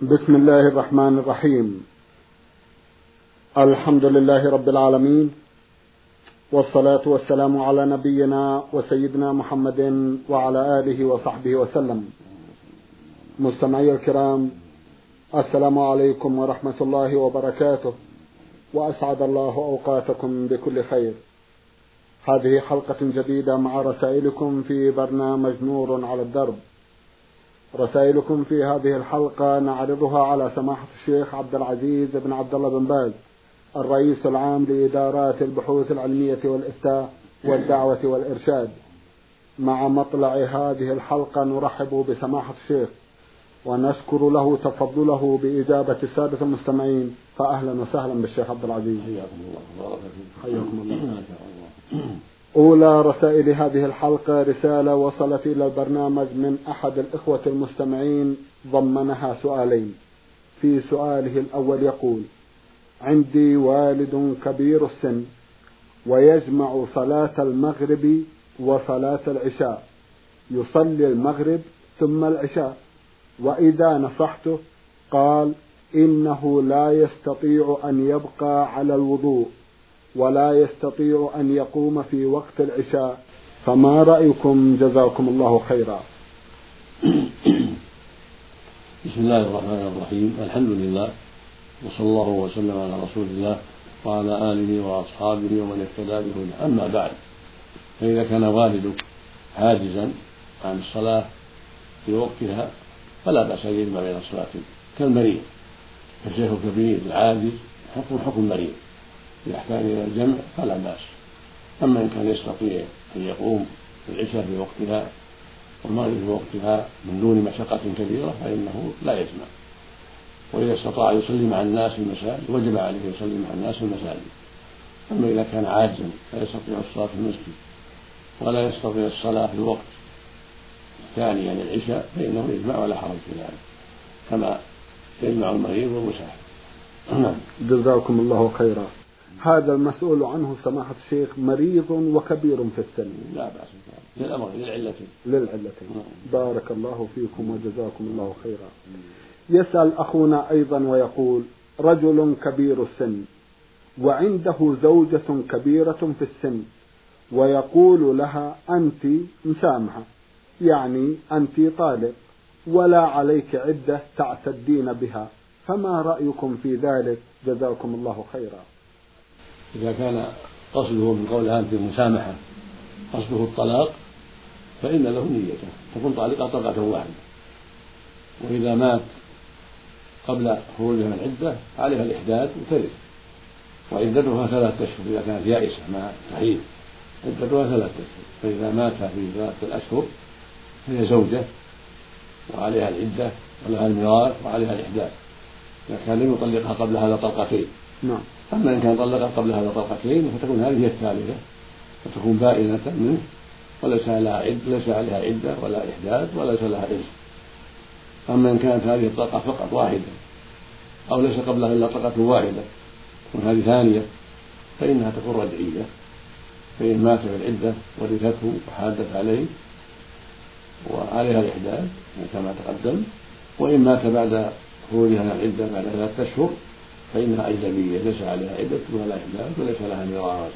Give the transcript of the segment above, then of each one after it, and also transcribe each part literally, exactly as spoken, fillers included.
بسم الله الرحمن الرحيم. الحمد لله رب العالمين، والصلاة والسلام على نبينا وسيدنا محمد وعلى آله وصحبه وسلم. مستمعي الكرام، السلام عليكم ورحمة الله وبركاته، وأسعد الله أوقاتكم بكل خير. هذه حلقة جديدة مع رسائلكم في برنامج نور على الدرب. رسائلكم في هذه الحلقة نعرضها على سماحة الشيخ عبد العزيز بن عبد الله بن باز، الرئيس العام لإدارات البحوث العلمية والإفتاء والدعوة والإرشاد. مع مطلع هذه الحلقة نرحب بسماحة الشيخ ونشكر له تفضله بإجابة السادة المستمعين، فأهلا وسهلا بالشيخ عبد العزيز. حياكم الله. حياكم الله. أولى رسائل هذه الحلقة رسالة وصلت إلى البرنامج من أحد الإخوة المستمعين ضمنها سؤالين. في سؤاله الأول يقول: عندي والد كبير السن ويجمع صلاة المغرب وصلاة العشاء، يصلي المغرب ثم العشاء، وإذا نصحته قال إنه لا يستطيع أن يبقى على الوضوء ولا يستطيع أن يقوم في وقت العشاء، فما رأيكم جزاكم الله خيرا؟ بسم الله الرحمن الرحيم. الحمد لله، وصلى الله وسلم على رسول الله وعلى آله وأصحابه ومن اهتدى بهداه. أما بعد، فإذا كان والدك عاجزا عن الصلاة في وقتها فلا بأس أن يجمع بين الصلاتين كالمريض. فالشيخ الكبير العاجز حكم حكم المريض، إذا يحتاج إلى الجمع فلا بأس. أما إن كان يستطيع أن يقوم العشاء في وقتها والمغرب في وقتها من دون مشقة كبيرة فإنه لا يجمع. وإذا استطاع يصلي مع الناس في المساجد وجب عليه يصلي مع الناس في المساجد. أما إذا كان عاجزا لا يستطيع الصلاة في المسجد ولا يستطيع الصلاة في الوقت الثاني يعني العشاء فإنه يجمع ولا حرج في ذلك، كما يجمع المريض والمسافر. جزاكم الله خيرا. هذا المسؤول عنه سماحة الشيخ مريض وكبير في السن، لا بأس للأمر للعلتين للعلتين. بارك الله فيكم وجزاكم الله خيرا. يسأل أخونا أيضا ويقول: رجل كبير السن وعنده زوجة كبيرة في السن، ويقول لها أنت مسامحة، يعني أنت طالق ولا عليك عدة تعتدين بها، فما رأيكم في ذلك جزاكم الله خيرا؟ إذا كان قصده من قولها أنت مسامحة قصده الطلاق فإن له نيته، تكون طالقة طلقة واحدة. وإذا مات قبل خروجها من العدة عليها الإحداد وترث، وعدتها ثلاثة أشهر إذا كانت يائسة مع تحييد، عدتها ثلاثة أشهر. فإذا مات في ثلاثة الأشهر فهي زوجة وعليها العدة ولها الميراث وعليها الإحداد، إذا كان لم يطلقها قبل هذا طلقتين. نعم. أما إن كان طلقها قبل هذا طلقتين فتكون هذه هي الثالثة، فتكون بائنة منه وليس لها عدة، ليس عليها عدة ولا إحداد وليس لها إرث. أما إن كانت هذه الطلقة فقط واحدة أو ليس قبلها إلا طلقة واحدة وهذه ثانية فإنها تكون رجعية، فإن مات في العدة ورثته وحادت عليه وعليها الإحداد كما تقدم. وإن مات بعد خروجها من العدة بعد ثلاثة أشهر فإنها أجنبية ليس عليها عدة ولا إحداد وليس لها ميراث.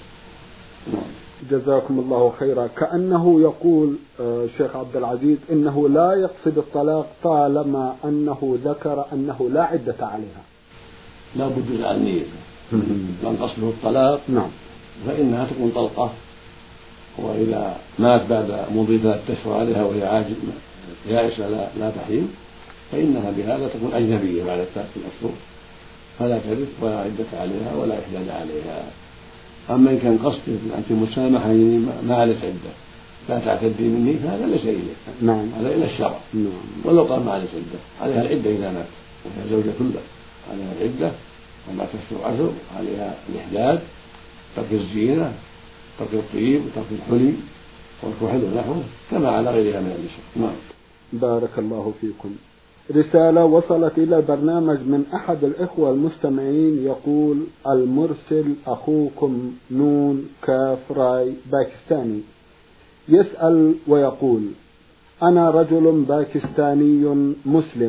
جزاكم الله خيرا. كأنه يقول شيخ عبد العزيز إنه لا يقصد الطلاق طالما أنه ذكر أنه لا عدة عليها. لا بد عن نية. من قصده الطلاق نعم فإنها تكون طلقة. وإذا مات بعد مضي ثلاثة أشهر عليها وهي عاجز يائسة لا, لا تحيل فإنها بهذا تكون أجنبية بعد ثلاثة أشهر، فلا ترث ولا عدة عليها ولا إحداد عليها. أما إن كان قصده أنت مسامحة ما عليك عدة لا تعتدي مني فهذا ليس إليه. نعم. هذا إلى الشرع. نعم. ولو قال ما عليك عدة عليها العدة إذا مات وهي زوجة كلها عليها العدة وما تشهر عشر عليها الإحداد، ترك الزينة، ترك الطيب وترك الحلي والكحل ونحوه كما على غيرها من النساء. نعم. بارك الله فيكم. رسالة وصلت إلى البرنامج من أحد الإخوة المستمعين يقول: المرسل أخوكم نون كاف راي باكستاني، يسأل ويقول: أنا رجل باكستاني مسلم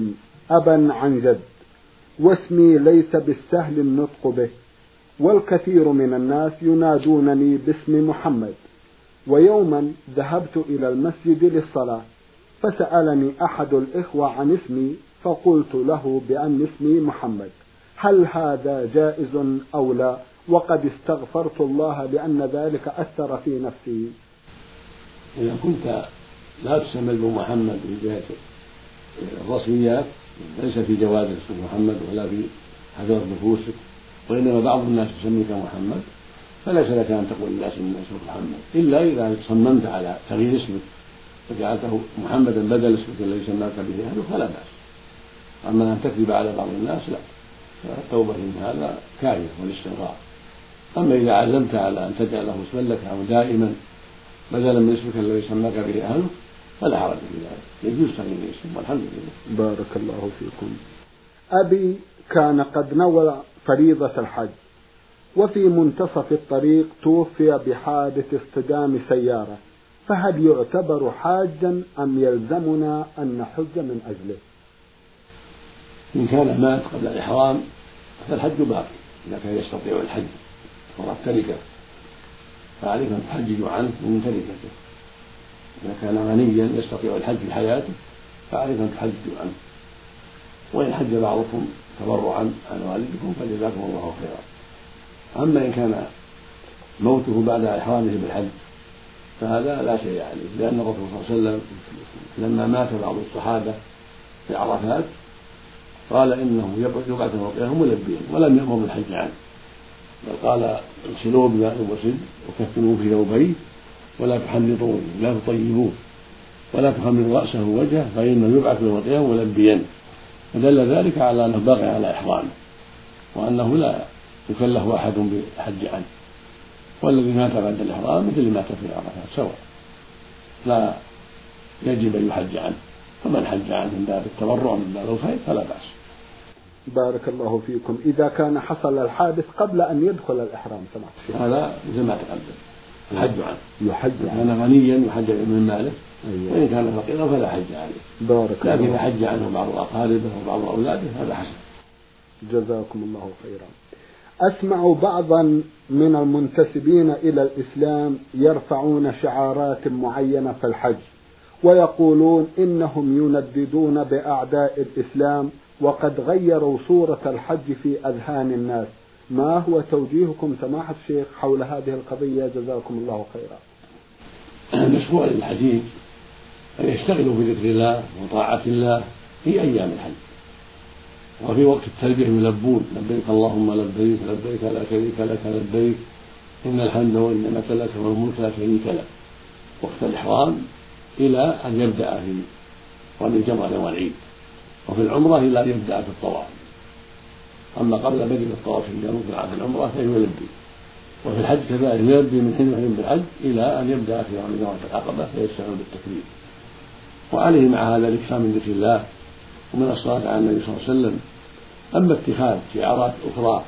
أبا عن جد، واسمي ليس بالسهل النطق به، والكثير من الناس ينادونني باسم محمد. ويوما ذهبت إلى المسجد للصلاة، فسألني أحد الإخوة عن اسمي، فقلت له بأن اسمي محمد، هل هذا جائز أو لا؟ وقد استغفرت الله لأن ذلك أثر في نفسي. إذا كنت لا تسمى بمحمد في جهة الرسميات، ليس في جواز اسم محمد ولا في حضرة نفوسك، وإنما بعض الناس يسميك محمد، فليس لك أن تقول للناس إن اسمك محمد، إلا إذا صممت على تغيير اسمك وجعلته محمدا بدل اسمك الذي سماك به أهلك فلا بأس. أما أن تكذب على بعض الناس لا، فالتوبة من هذا كافية والاستغفار. أما إذا عزمت على أن تجعله اسما لك أو دائما بدلا من اسمك الذي سماك به أهلك فلا حرج في ذلك، يجوز تغيير الاسم والحمد لله. بارك الله فيكم. أبي كان قد نوى فريضة الحج، وفي منتصف الطريق توفي بحادث اصطدام سيارة، فهل يعتبر حاجا أم يلزمنا أن نحج من أجله؟ إن كان مات قبل الإحرام فالحج باقي، إذا كان يستطيع الحج ورث تركه فعليك أن تحجج عنه من تركته. إذا كان غنيا يستطيع الحج في حياته فعليك أن تحجج عنه، وإن حج بعضكم تبرعا عن والدكم فجزاكم الله خيرا. أما إن كان موته بعد إحرامه بالحج فهذا لا شيء عليه، لأن الرسول صلى الله عليه وسلم لما مات بعض الصحابة في عرفات قال إنه يبعث موقعهم ملبيا ولم يأمر بالحج عنه، بل قال اغسلوه بماء وسد وكفنوه في ثوبيه ولا تحنطوه لا تطيبوه ولا تخمروا رأسه ووجهه فإنه يبعث موقعهم ملبيا، فدل ذلك على أنه باقي على إحرامه وأنه لا يكلف أحد بالحج عنه. والذي مات بعد الإحرام مثل اللي مات في عرفات سواء، لا يجب أن يحج عنه، فمن حج عنه من باب التبرع من باب الخير فلا بأس. بارك الله فيكم. إذا كان حصل الحادث قبل أن يدخل الإحرام سمعت هذا مثل ما تقدم الحج عنه، يحج عنه. كان غنيا يحج من ماله، أيوة. وإن كان فقيرا فلا حج عليه. بارك لكن الله. إذا حج عنه بعض أقاربه وبعض أولاده هذا حسن. جزاكم الله خيرا. أسمع بعضا من المنتسبين إلى الإسلام يرفعون شعارات معينة في الحج، ويقولون إنهم ينددون بأعداء الإسلام وقد غيروا صورة الحج في أذهان الناس. ما هو توجيهكم سماحة الشيخ حول هذه القضية جزاكم الله خيرا؟ المشروع للحجيج أن يشتغلوا بذكر الله وطاعة الله في أيام الحج، وفي وقت التلبية يلبون لبيك اللهم لبيك لبيك لا شريك لك لبيك إن الحمد والنعمة لك والملك لا شريك لك، وقت الإحرام إلى أن يبدأ في رمي الجمرة يوم العيد، وفي العمرة إلى أن يبدأ في الطواف. أما قبل بدء الطواف في العمرة فيلبي، وفي الحج كذلك يلبي من حين يحرم بالحج إلى أن يبدأ في رمي جمرة العقبة فيستمر بالتكبير. وعليه مع هذا الإكثار من ذكر الله ومن الصلاة على النبي صلى الله عليه وسلم. أما اتخاذ شعارات أخرى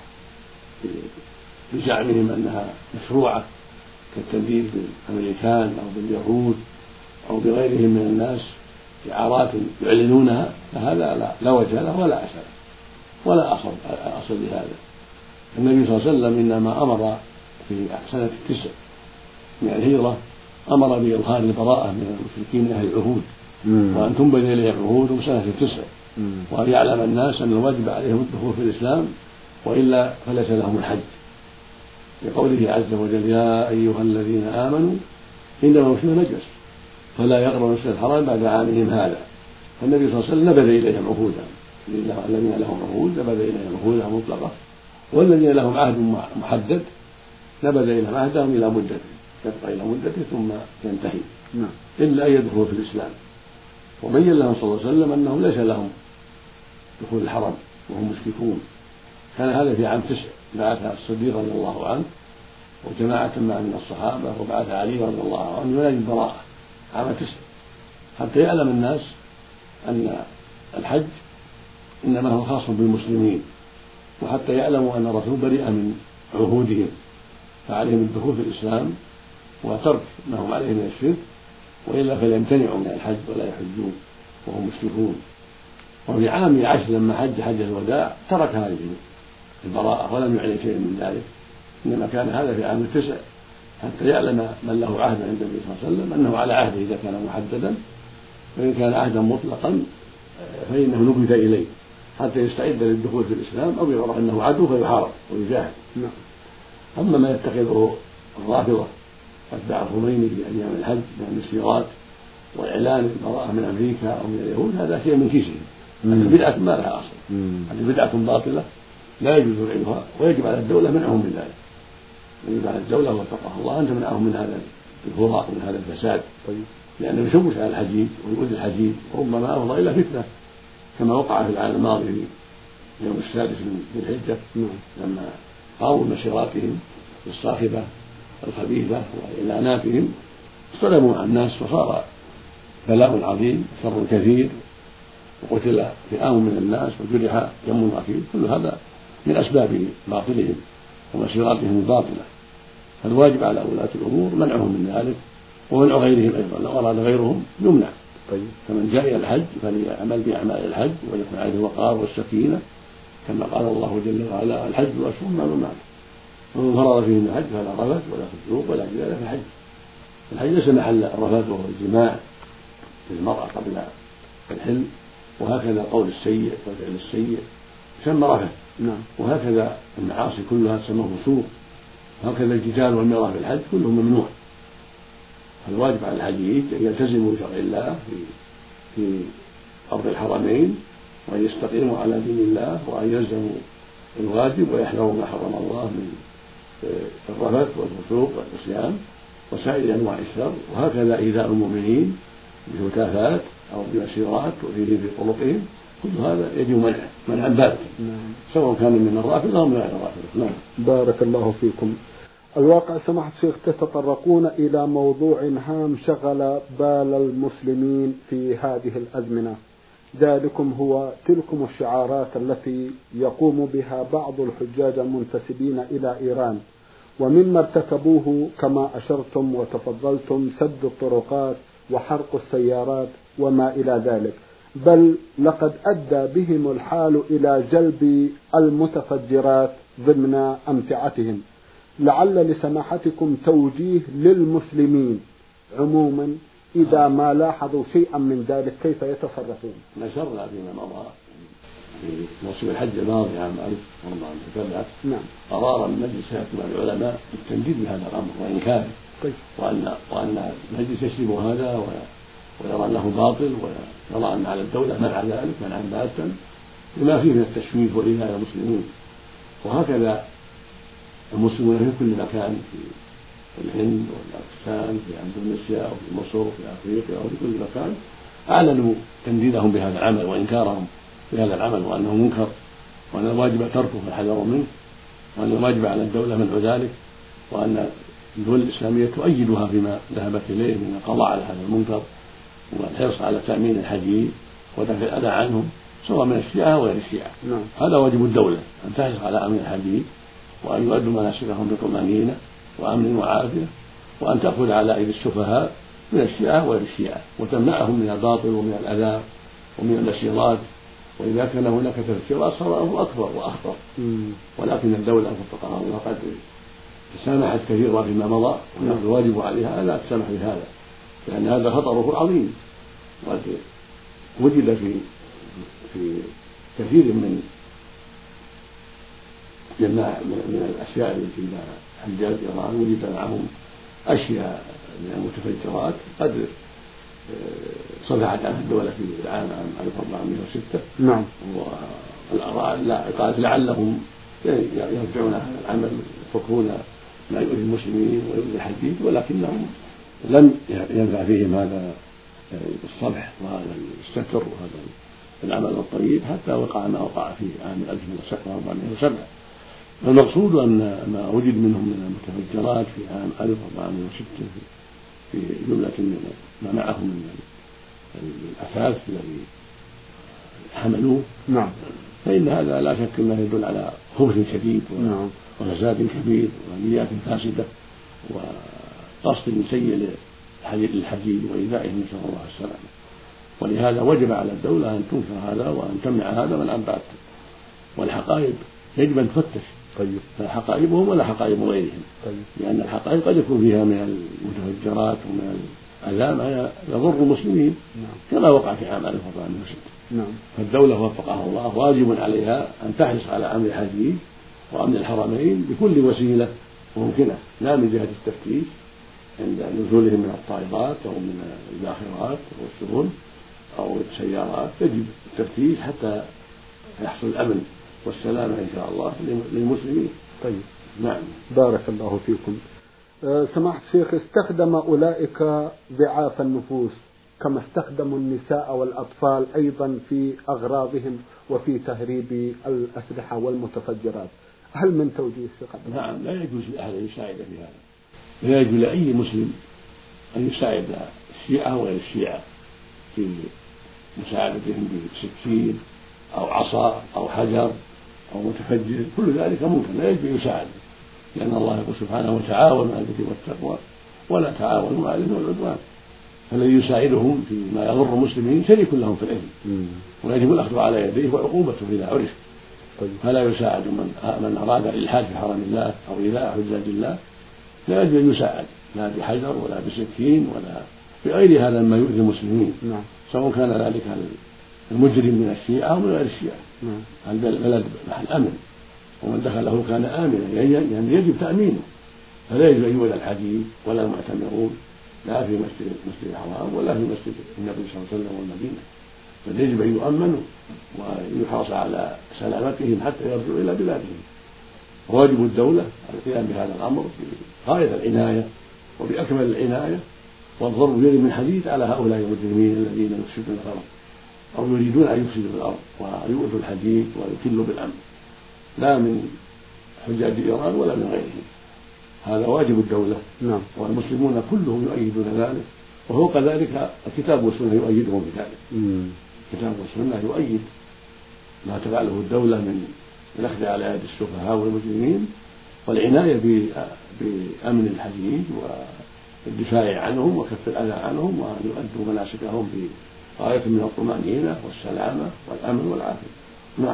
بزعمهم أنها مشروعة كالتنديد بالأمريكان أو باليهود أو بغيرهم من الناس شعارات يعلنونها فهذا لا, لا وجه له ولا أثر ولا أصل أصل لهذا. النبي صلى الله عليه وسلم إنما أمر في سنة التسع من الهجرة أمر بإظهار البراءة من المشركين من أهل العهود، وأن تنبذ إليهم عهودهم سنة التسع، وأن يعلم الناس أن الواجب عليهم الدخول في الإسلام وإلا فليس لهم الحج، لقوله عز وجل يا أيها الذين آمنوا إنما المشركون نجس فلا يقربوا المسجد الحرام بعد عامهم هذا. فالنبي صلى الله عليه وسلم نبذ إليهم عهودهم، الذين لهم عهود نبذ إليهم عهودهم مطلقة، والذين لهم عهد محدد نبذ إليهم عهدهم إلى مدته يبقى إلى مدته ثم ينتهي إلا أن يدخلوا في الإسلام. وبين لهم صلى الله عليه وسلم أنهم ليس لهم دخول الحرم وهم مشركون. كان هذا في عام تسع بعث الصديق رضي الله عنه وجماعة معه من الصحابة، وبعث علي رضي الله عنه ينادي البراءة عام تسع حتى يعلم الناس أن الحج إنما هو خاص بالمسلمين، وحتى يعلموا أن الرسول بريء من عهودهم فعليهم الدخول في الإسلام وترك ما هم عليه من الشرك، وإلا فليمتنعوا من الحج ولا يحجون وهم مشركون. وفي عام عشر لما حج حجة الوداع ترك هذه البراءة ولم يعلن شيء من ذلك، إنما كان هذا في عام التسع حتى يعلم من له عهد عند النبي صلى الله عليه وسلم أنه على عهده إذا كان محددا، وإن كان عهدا مطلقا فإنه نبذ إليه حتى يستعد للدخول في الإسلام أو يعرف أنه عدو فيحارب ويجاهد. أما ما يتخذه الرافضة أتباع الخميني في أيام الحج من المسيرات وإعلان البراءة من أمريكا أو من اليهود هذا شيء من كيسهم، هذه بدعة ما لها أصل، هذه بدعة باطلة لا يجوز فعلها، ويجب على الدولة منعهم من ذلك. يجب على الدولة واتقاها الله أن تمنعهم من هذا الفراق ومن هذا الفساد، لأنه يشوش على الحجيج ويؤذي الحجيج وربما أفضى إلى فتنة كما وقع في العام الماضي في يوم السادس من ذي الحجة لما قاموا بمسيراتهم الصاخبة الخبيثة وإعلاناتهم اصطدموا مع الناس وصار بلاء عظيم شر كثير وقتل فئام من الناس وجرح كم كثير، كل هذا من أسباب باطلهم ومسيراتهم الباطلة. فالواجب على ولاة الأمور منعهم من ذلك ومنع غيرهم أيضا، لو أراد غيرهم يمنع. طيب. فمن جاء إلى الحج فليعمل بأعمال الحج وليكن عليه الوقار والسكينة كما قال الله جل وعلا الحج أشهر معلومات ومن فرض فيه الحج فلا رفث ولا فسوق ولا جدال في الحج. الحج ليس محل الرفث وهو الجماع للمرأة قبل الحل، وهكذا القول السيء والفعل السيء يسمى رفث، وهكذا المعاصي كلها تسمى فسوق، وهكذا الجدال والمرأة في الحج كله ممنوع. فالواجب على الحجيج أن يلتزموا بشرع الله في في أرض الحرمين وأن يستقيموا على دين الله وأن يلزموا الواجب ويحذروا ما حرم الله من الرفث والفسوق والعصيان وسائر أنواع الشر، وهكذا إيذاء المؤمنين بهتافات أو بمسيرات وفيه في طرقهم، كل هذا يجب منعه منعا باتا سواء كان من الرافضة أو من غير الرافضة. نعم. بارك الله فيكم. الواقع سماحة الشيخ تتطرقون إلى موضوع هام شغل بال المسلمين في هذه الأزمنة، ذلكم هو تلكم الشعارات التي يقوم بها بعض الحجاج المنتسبين إلى إيران، ومما ارتكبوه كما أشرتم وتفضلتم سد الطرقات وحرق السيارات وما إلى ذلك، بل لقد أدى بهم الحال إلى جلب المتفجرات ضمن أمتعتهم. لعل لسماحتكم توجيه للمسلمين عموما إذا ما لاحظوا شيئا من ذلك كيف يتصرفون؟ نشرنا فيما مضى في موسم الحج الماضي عام ألف وأربعمائة وسبعة نعم قرارا من مجلس كبار العلماء بالتنديد بهذا الأمر وإنكاره، طيب. وأن وأن المجلس يشرب هذا ويرى أنه باطل ويرى أن على الدولة منع ذلك منعا باتا لما فيه من التشويش وإيذاء المسلمين. وهكذا المسلمون في كل مكان في الهند والباكستان في اندونيسيا وفي مصر وفي افريقيا وفي كل مكان اعلنوا تنديدهم بهذا العمل وانكارهم بهذا العمل وانه منكر وان الواجب تركه والحذر منه، وان الواجب على الدوله منع ذلك، وان الدول الاسلاميه تؤيدها فيما ذهبت اليه من القضاء على هذا المنكر والحرص على تامين الحجيج ودفع الاذى عنهم سواء من الشيعه وغير الشيعه. نعم. هذا واجب الدوله ان تحرص على امن الحجيج وأن يؤدوا مناسكهم بطمأنينة وأمن وعافية، وأن تأخذ على أيدي السفهاء من الشيعة وغير الشيعة وتمنعهم من الباطل ومن الأذى ومن المسيرات، وإذا كان هناك تفسيرات صار الأمر أكبر وأخطر. ولكن الدولة وفقها الله قد سامحت كثيرا فيما مضى، والواجب عليها ألا تسامح بهذا لأن هذا خطره عظيم، وقد وجد في في كثير من جماعة من الأشياء التي مع حجاج إيران وجد معهم أشياء من المتفجرات قد صدعت عنها الدولة في العام ألف وأربعمائة وستة. نعم. وقالت لعلهم يرجعون هذا العمل يفكون ما يؤذي المسلمين ويؤذي الحجيج، ولكنهم لم ينفع فيهم هذا الصلح وهذا الستر وهذا العمل الطيب حتى وقع ما وقع في عام ألف وأربعمائة وسبعة. فالمقصود أن ما وجد منهم من المتفجرات في عام ألف وأربعمائة وستة في جملة من ما معهم من الأثاث الذي حملوه، نعم. فإن هذا لا شك أنه يدل على خبث شديد وفساد كبير ونيات فاسدة وقصد سيء للحجيج وإيذائهم نسأل الله السلامة. ولهذا وجب على الدولة أن تنكر هذا وأن تمنع هذا من أن بات. والحقائب يجب أن تفتش، طيب. لا حقائبهم ولا حقائب غيرهم، طيب. لأن الحقائب قد يكون فيها من المتفجرات ومن الأذى ما يضر المسلمين، نعم. كما وقع في عام ألف وأربعمائة وستة. نعم. فالدولة وفقها الله واجب عليها أن تحرص على أمن الحديث وأمن الحرمين بكل وسيلة ممكنة، لا من جهة التفتيش عند نزولهم من الطائرات أو من الباخرات أو السفن أو السيارات، يجب التفتيش حتى يحصل الأمن والسلامة إن شاء الله للمسلمين. طيب. نعم. بارك الله فيكم. أه سماحة الشيخ، استخدم أولئك ضعاف النفوس كما استخدموا النساء والأطفال أيضا في أغراضهم وفي تهريب الأسلحة والمتفجرات، هل من توجيه الشيخ؟ نعم، لا يجوز لأحد أن يساعد في هذا، لا يجوز لأي مسلم أن يساعد الشيعة وغير الشيعة في مساعدتهم بسكين أو عصا أو حجر أو متفجر، كل ذلك ممكن، لا يجب أن يساعد، لأن الله يقول سبحانه وتعاونوا على البر والتقوى ولا تعاونوا على الإثم والعدوان. فالذي يساعدهم فيما يضر المسلمين شريك لهم في الإثم، ويجب الأخذ على يديه وعقوبته إذا عرف. طيب. فلا يساعد من من أراد الإلحاد في حرم الله أو إيذاء حجاج الله، لا يجب أن يساعد لا بحجر ولا بسكين ولا بغير هذا مما يؤذي المسلمين، نعم. سواء كان ذلك المجرم من الشيعة أو من غير الشيعة. نعم. البلد محل أمن، ومن دخله كان آمنا، يعني يجب تأمينه، فلا يجب أن يؤذى الحديث ولا المعتمرون لا في مسجد المسجد الحرام ولا في مسجد النبي صلى الله عليه وسلم والمدينة، بل يجب أن يؤمنوا ويحرص على سلامتهم حتى يرجعوا إلى بلادهم. واجب الدولة القيام بهذا الأمر بغاية العناية وبأكمل العناية، والضرب بيد من حديد على هؤلاء المجرمين الذين يفسدون الأرض أو يريدون أن يفسدوا الأرض ويؤذوا الحديد ويكلوا بالأمن، لا من حجاج إيران ولا من غيرهم. هذا واجب الدولة، نعم. والمسلمون كلهم يؤيدون ذلك، وفوق ذلك الكتاب والسنة يؤيدهم بذلك. الكتاب والسنة يؤيد ما تفعله الدولة من الأخذ على يد السفهاء والمجرمين والعناية بأمن الحديد والدفاع عنهم وكف الأذى عنهم، وأن يؤدوا مناسكهم بغاية من الطمأنينة والسلامة والأمن والعافية. نعم.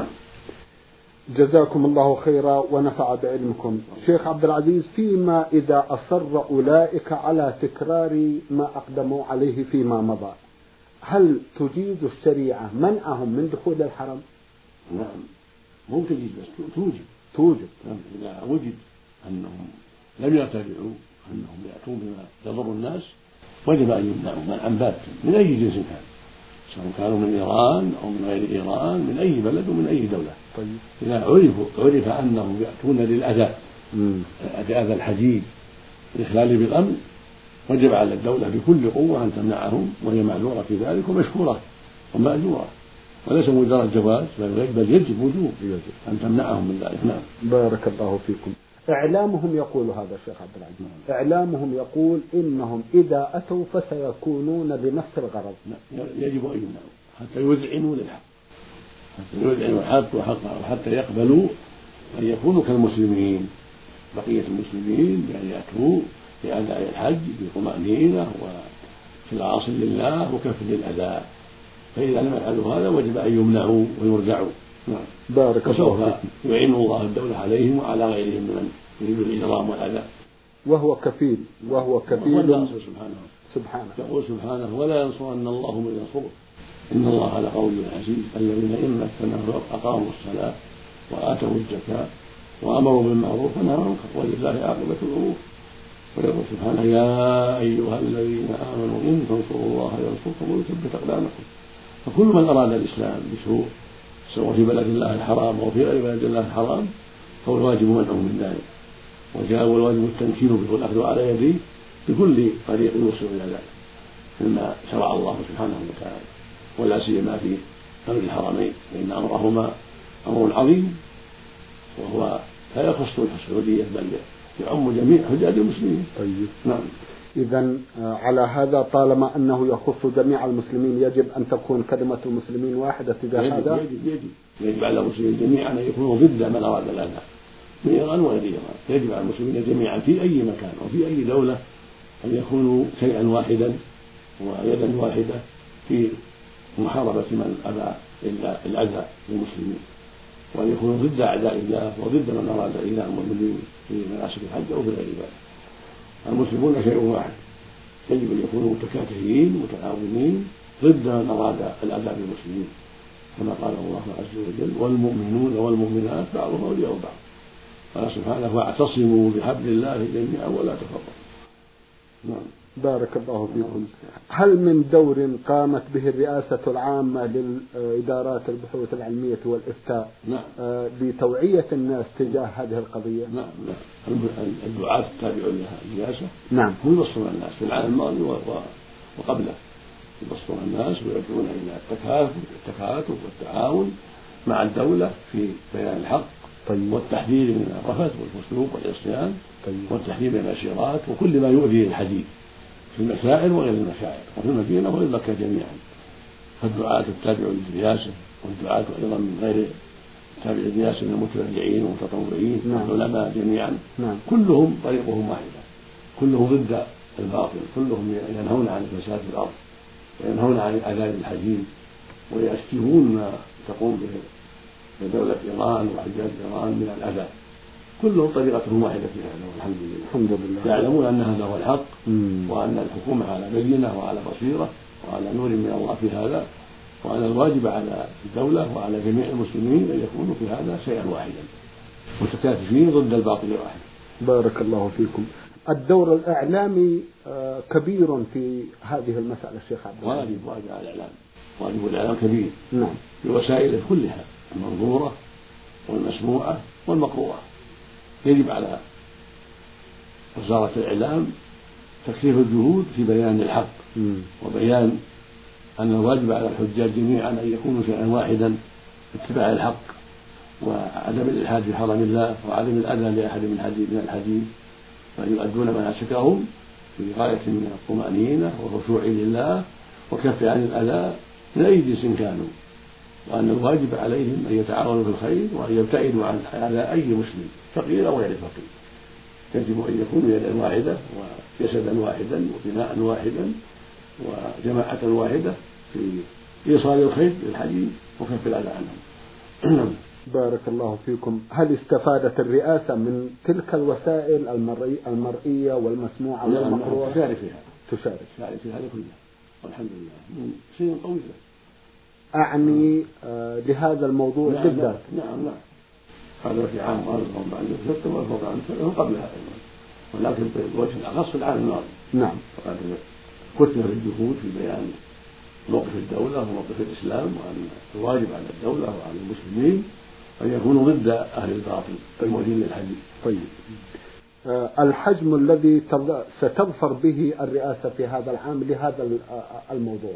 جزاكم الله خيرا ونفع بعلمكم. شيخ عبد العزيز، فيما إذا أصر أولئك على تكرار ما أقدموا عليه فيما مضى، هل تجيز الشريعة منعهم من دخول الحرم؟ نعم، مو تجيز بس توجب توجب إذا وجد أنهم لم يرتدعوا أنهم يأتون بما يضر الناس وجب أن يمنعوا منعا باتا من أي جنس كان، سواء كانوا من إيران أو من غير إيران، من أي بلد ومن أي دولة. طيب. إذا عرفوا عرف أنهم يأتون للأذى أذى الحديد الإخلال بالأمن، وجب على الدولة بكل قوة أن تمنعهم، وهي معذورة في ذلك ومشكورة ومأجورة، وليس مجرد جواز بل يجب وجوب أن تمنعهم من ذلك. نعم. بارك الله فيكم. إعلامهم يقول هذا الشيخ عبد العزيز، إعلامهم يقول إنهم إذا أتوا فسيكونون بنفس الغرض. يجب أن يمنعوا حتى يذعنوا للحق، حتى يذعنوا الحق وحتى يقبلوا أن يكونوا كالمسلمين بقية المسلمين، بأن يأتوا لأداء الحج بطمأنينة وإخلاص لله وكف للأذى. فإذا لم يفعلوا هذا وجب أن يمنعوا ويرجعوا. نعم. بارك الله فيكم. يعين الله الدولة عليهم وعلى غيرهم من يريد الإجرام والأذى، وهو كفيل وهو كفيل سبحانه سبحانه يقول سبحانه: ولا ينصرن الله من ينصره إن الله لقوي عزيز الذين إن مكناهم أقاموا الصلاة وآتوا الزكاة وأمروا بالمعروف ونهوا عن المنكر ولله عاقبة الأمور. ويقول سبحانه: يا أيها الذين آمنوا إن تنصروا الله ينصركم ويثبت أقدامكم. فكل من أراد الإسلام بسوء سواء في بلد الله الحرام أو في غير بلد الله الحرام فهو الواجب منعه من ذلك، وجاء والواجب التمكين به والأخذ على يديه بكل طريق يوصل إلى ذلك مما شرع الله سبحانه وتعالى، ولا سيما في أمر الحرمين، فإن أمرهما أمر عظيم وهو لا يخص السعودية بل يعم جميع حجاج المسلمين. طيب. نعم. إذن على هذا طالما أنه يخص جميع المسلمين يجب أن تكون كلمة المسلمين واحدة تجاه هذا. يجب, يجب, يجب على المسلمين جميعا أن يكونوا ضد من أراد الأذى من إيران وغير إيران. يجب على المسلمين جميعا في أي مكان وفي أي دولة أن يكونوا شيئا واحدا ويدا واحدة في ومحاربة من أبى إلا الأذى للمسلمين، وأن يكونوا ضد أعداء الله وضد من أراد إيذاء المؤمنين في مناسك الحج أو في غير ذلك. المسلمون شيء واحد، يجب أن يكونوا متكاتفين متعاونين ضد من أراد الأذى بالمسلمين، كما قال الله عز وجل: والمؤمنون والمؤمنات بعضهم أولياء بعض. قال سبحانه: واعتصموا بحبل الله جميعا ولا تفرقوا. نعم. بارك الله فيكم. هل من دور قامت به الرئاسة العامة للإدارات البحوث العلمية والإفتاء نعم. بتوعية الناس تجاه هذه القضية؟ نعم. نعم. الدعاة التابعون لها الرئاسة نعم هم يبصرون الناس في العام الماضي وقبله، يبصرون الناس ويدعون إلى التكاتف التكاتف والتعاون مع الدولة في بيان الحق. طيب. والتحذير من الرفث والفسوق والعصيان. طيب. والتحذير من الأشيرات وكل ما يؤذي الحديث في المسائل وغير المسائل وفي المدينة وغير مكة جميعا. فالدعاة التابع للرئاسة والدعاة أيضا من غير تابع للرئاسة من المتبرعين والمتطوعين والعلماء جميعا. نعم. كلهم طريقهم واحدة، كلهم ضد الباطل، كلهم ينهون عن الفساد في الأرض وينهون عن العذاب الحزين ويشتهون ما تقوم به دولة إيران وحجاج إيران من الأذى. كلهم طريقتهم واحدة في هذا، والحمد لله. الحمد لله. يعلمون أن هذا هو الحق، مم. وأن الحكومة على بينة وعلى بصيرة وعلى نور من الله في هذا، وأن الواجب على الدولة وعلى جميع المسلمين أن يكونوا في هذا شيئا واحدا متكاتفين ضد الباطل واحد. بارك الله فيكم. الدور الإعلامي كبير في هذه المسألة الشيخ عبد الله. واجب واجب على الإعلام، واجب الإعلام كبير. نعم. بوسائله كلها المنظورة والمسموعة والمقروءة. يجب على وزارة الإعلام تكثيف الجهود في بيان الحق م. وبيان أن الواجب على الحجاج جميعا أن يكونوا شيئا واحدا في اتباع الحق وعدم الإلحاد في حرم الله وعدم الأذى لأحد من حديث من الحديث، وأن يؤدون مناسكهم في غاية من الطمأنينة والخشوع لله وكف عن الأذى من أي جنس كانوا، وأن الواجب عليهم أن يتعاونوا في الخير وأن يبتعدوا عن أذى أي مسلم فقير أو غير فقير. يجب أن يكونوا يدا واحدة وجسدا واحدا وبناء واحدا وجماعة واحدة في إيصال الخير للحديث وكف الأذى عنهم. بارك الله فيكم. هل استفادت الرئاسة من تلك الوسائل المرئية والمسموعة والمقروءة؟ تشارك فيها تشارك تشارك في هذا كله، والحمد لله من شيء قوي. أعني آه لهذا الموضوع نعم بالذات. نعم نعم هذا في عام ألف وأربعمائة وستة والفوق عام سنة قبلها أيضا، ولكن بوجه الأخص في العام الماضي. نعم. فقد كثر الجهود في بيان موقف الدولة وموقف الإسلام، وأن الواجب على الدولة وعلى المسلمين أن يكونوا ضد أهل الباطل المؤذين للحديث. طيب. آه الحجم الذي ستظفر به الرئاسة في هذا العام لهذا الموضوع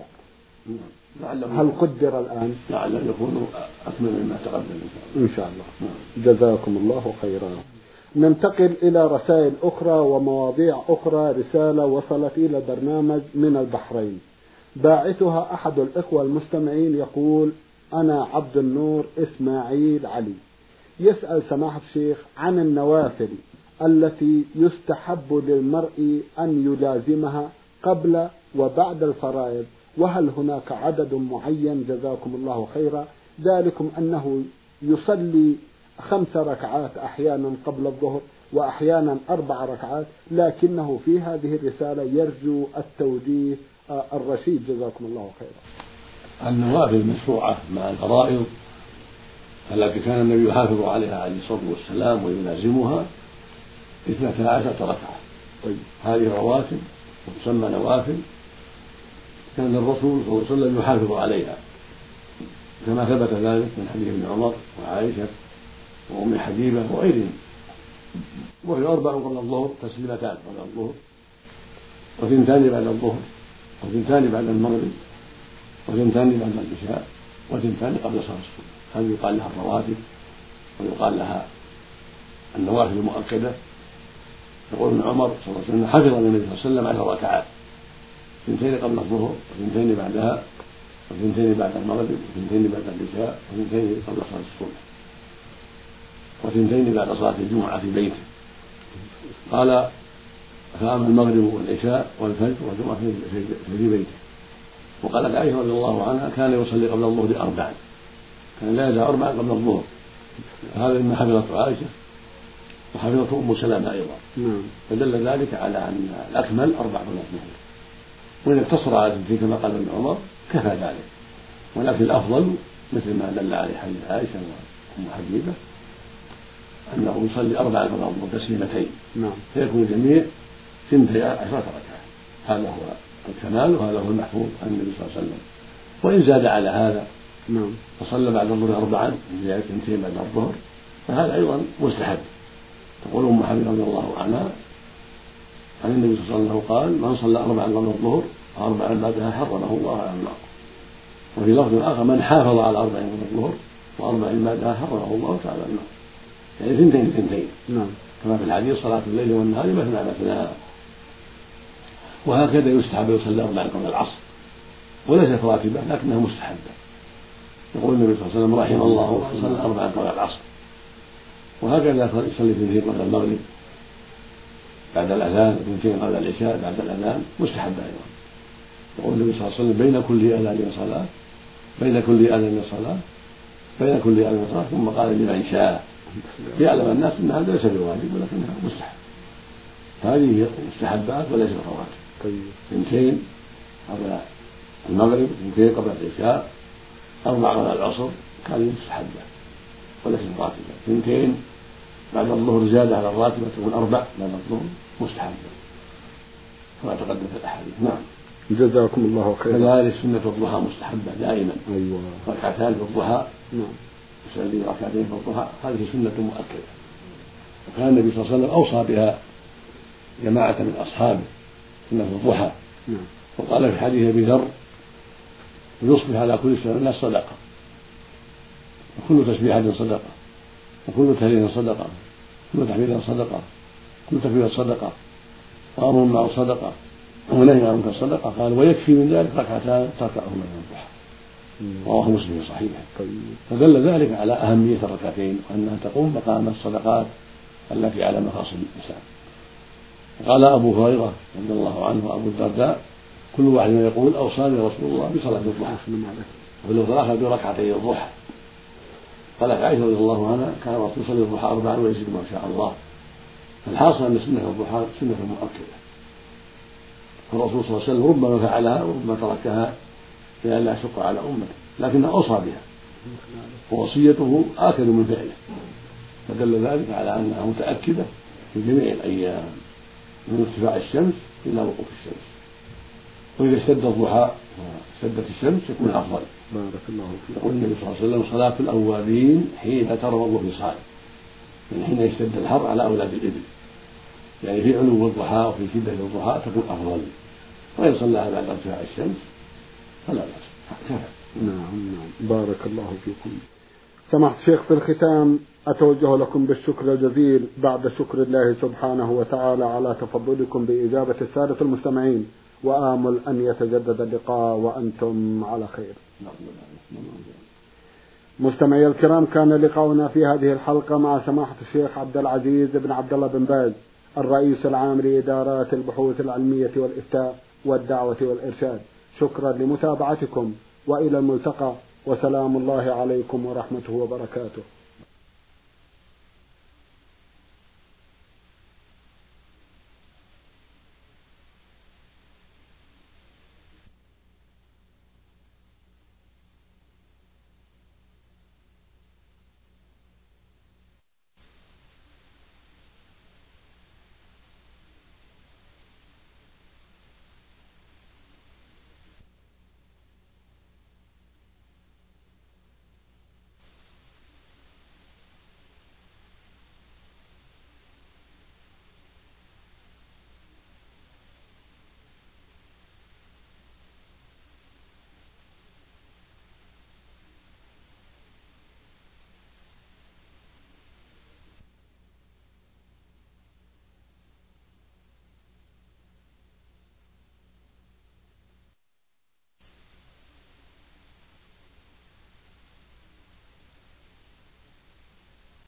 هل قدر الآن؟ لعله يكون أكمل مما تقدم إن شاء الله. جزاكم الله خيرا. ننتقل إلى رسائل أخرى ومواضيع أخرى. رسالة وصلت إلى برنامج من البحرين، باعثها أحد الإخوة المستمعين يقول: أنا عبد النور إسماعيل علي، يسأل سماحة الشيخ عن النوافل التي يستحب للمرء أن يلازمها قبل وبعد الفرائض، وهل هناك عدد معين؟ جزاكم الله خيرا. ذلكم أنه يصلي خمس ركعات أحيانا قبل الظهر وأحيانا أربع ركعات، لكنه في هذه الرسالة يرجو التوجيه الرشيد. جزاكم الله خيرا. النوافل المشروعة مع الفرائض التي كان النبي يحافظ عليها عليه الصلاة والسلام ويلازمها اثنتا عشرة ركعة. طيب. هذه رواتب وتسمى نوافل، كان الرسول صلى الله عليه وسلم يحافظ عليها، كما ثبت ذلك من حديث ابن عمر وعائشة وأم حبيبة وغيرهم. وهي أربع قبل الظهر، تسليمتان قبل الظهر، وثنتان بعد الظهر، وثنتان بعد المغرب، وثنتان بعد العشاء، وثنتان قبل صلاة الصبح. هذه يقال لها الرواتب، ويقال لها النوافل المؤكدة. يقول ابن عمر صلى الله عليه وسلم: حفظ النبي صلى الله عليه وسلم عشر ركعات، اثنتين قبل الظهر وثنتين بعدها وثنتين بعد المغرب وثنتين بعد العشاء وثنتين قبل صلاة الصبح وثنتين بعد صلاة الجمعة في بيته. قال: فأما المغرب والعشاء والفجر والجمعة في بيته. وقالت عائشة رضي الله عنها كان يصلي قبل الظهر أربعا، كان لا يدع أربعا قبل الظهر، هذا مما حفظته عائشة وحفظته أم سلمة أيضا. فدل ذلك على أن الأكمل أربع قبل الظهر، وإن اقتصر على اثنتين كما قال ابن عمر كفى ذلك، ولكن الأفضل مثل ما دل عليه حديث عائشة وأم حبيبة أنه يصلي أربعا قبل الظهر تسليمتين، فيكون الجميع ثنتي عشرة ركعة، هذا هو الكمال وهذا هو المحفوظ عن النبي صلى الله عليه وسلم. وإن زاد على هذا فصلى بعد الظهر أربعا من زيادة ثنتين بعد الظهر فهذا أيضا مستحب. تقول أم حبيبة رضي الله عنها عن النبي صلى الله عليه وسلم قال: من صلى أربعا قبل الظهر وأربعا بعدها حرمه الله على النار. وفي لفظ آخر: من حافظ على أربعين قبل الظهر وأربعين بعدها حرمه الله تعالى النار، يعني ثنتين ثنتين كما في الحديث: صلاة الليل والنهار مثنى مثنى. وهكذا يستحب يصلي أربعا قبل العصر، وليست راتبة لكنها مستحبة. يقول النبي صلى الله عليه وسلم: رحم الله من صلى أربعا قبل العصر. وهكذا يصلي اثنتين قبل المغرب بعد الأذان، اثنتين قبل العشاء بعد الأذان، مستحبة أيضا. يقول النبي صلى الله عليه وسلم: بين كل أذان صلاة، بين كل أذان صلاة، بين كل أذان صلاة، ثم قال: لمن شاء. يعلم الناس أن هذا ليس بواجب ولكنها مستحب. هذه مستحبات وليست رواتب. اثنتين قبل المغرب، اثنتين قبل العشاء، أربع قبل العصر، هذه مستحبة وليست راتبة. اثنتين بعد الظهر زيادة على الراتبة تكون أربع بعد الظهر، مستحبة كما تقدم في الأحاديث. نعم. جزاكم الله خيرا. كذلك سنة الضحى مستحبة دائما. أيوة. ركعتان في الضحى. نعم. يصلي ركعتين في الضحى، هذه سنة مؤكدة، وكان النبي صلى الله عليه وسلم أوصى بها جماعة من أصحابه، سنة الضحى. نعم. وقال في حديث أبي ذر: يصبح على كل سنة الناس صدقة، وكل تسبيحة صدقة، وكل تهليل صدقة، كل تحميد صدقة، كل تكبير صدقة، وأمر معروف صدقة، ونهي عن منكر صدقة. قال: ويكفي من ذلك ركعتان تركعهما من الضحى. رواه مسلم في صحيحه. فدل ذلك على أهمية الركعتين وأنها تقوم مقام الصدقات التي على مفاصل الإنسان. قال أبو هريرة رضي الله عنه وأبو الدرداء: كل واحد يقول: أوصاني رسول الله بصلاة الضحى، وفي اللفظ الآخر بركعتي الضحى. قالت عائشة رضي الله عنها: كان الرسول يصلي الضحى أربعا ويزيد ما شاء الله. فالحاصل أن سنة الضحى سنة مؤكدة، فالرسول صلى الله عليه وسلم ربما فعلها وربما تركها لئلا يشق على أمته، لكنه أوصى بها، ووصيته آكد من فعله، فدل ذلك على أنها متأكدة في جميع الأيام من ارتفاع الشمس إلى وقوف الشمس. وإذا اشتد الضحى واشتدت الشمس يكون أفضل. بارك الله فيك. يقول النبي صلى الله عليه وسلم: صلاة الأوابين حين تروض الفصال، يعني حين يشتد الحر على أولاد الإبل، يعني في علو الضحى وفي شدة الضحى تكون أفضل. وإن صلاها بعد ارتفاع الشمس فلا بأس. نعم نعم. بارك الله فيكم. سماحة الشيخ، في الختام أتوجه لكم بالشكر الجزيل بعد شكر الله سبحانه وتعالى على تفضلكم بإجابة السادة المستمعين، وآمل أن يتجدد اللقاء وأنتم على خير. مستمعي الكرام، كان لقاؤنا في هذه الحلقة مع سماحة الشيخ عبد العزيز بن عبد الله بن باز، الرئيس العام لإدارات البحوث العلمية والإفتاء والدعوة والإرشاد. شكرا لمتابعتكم، وإلى الملتقى، وسلام الله عليكم ورحمته وبركاته.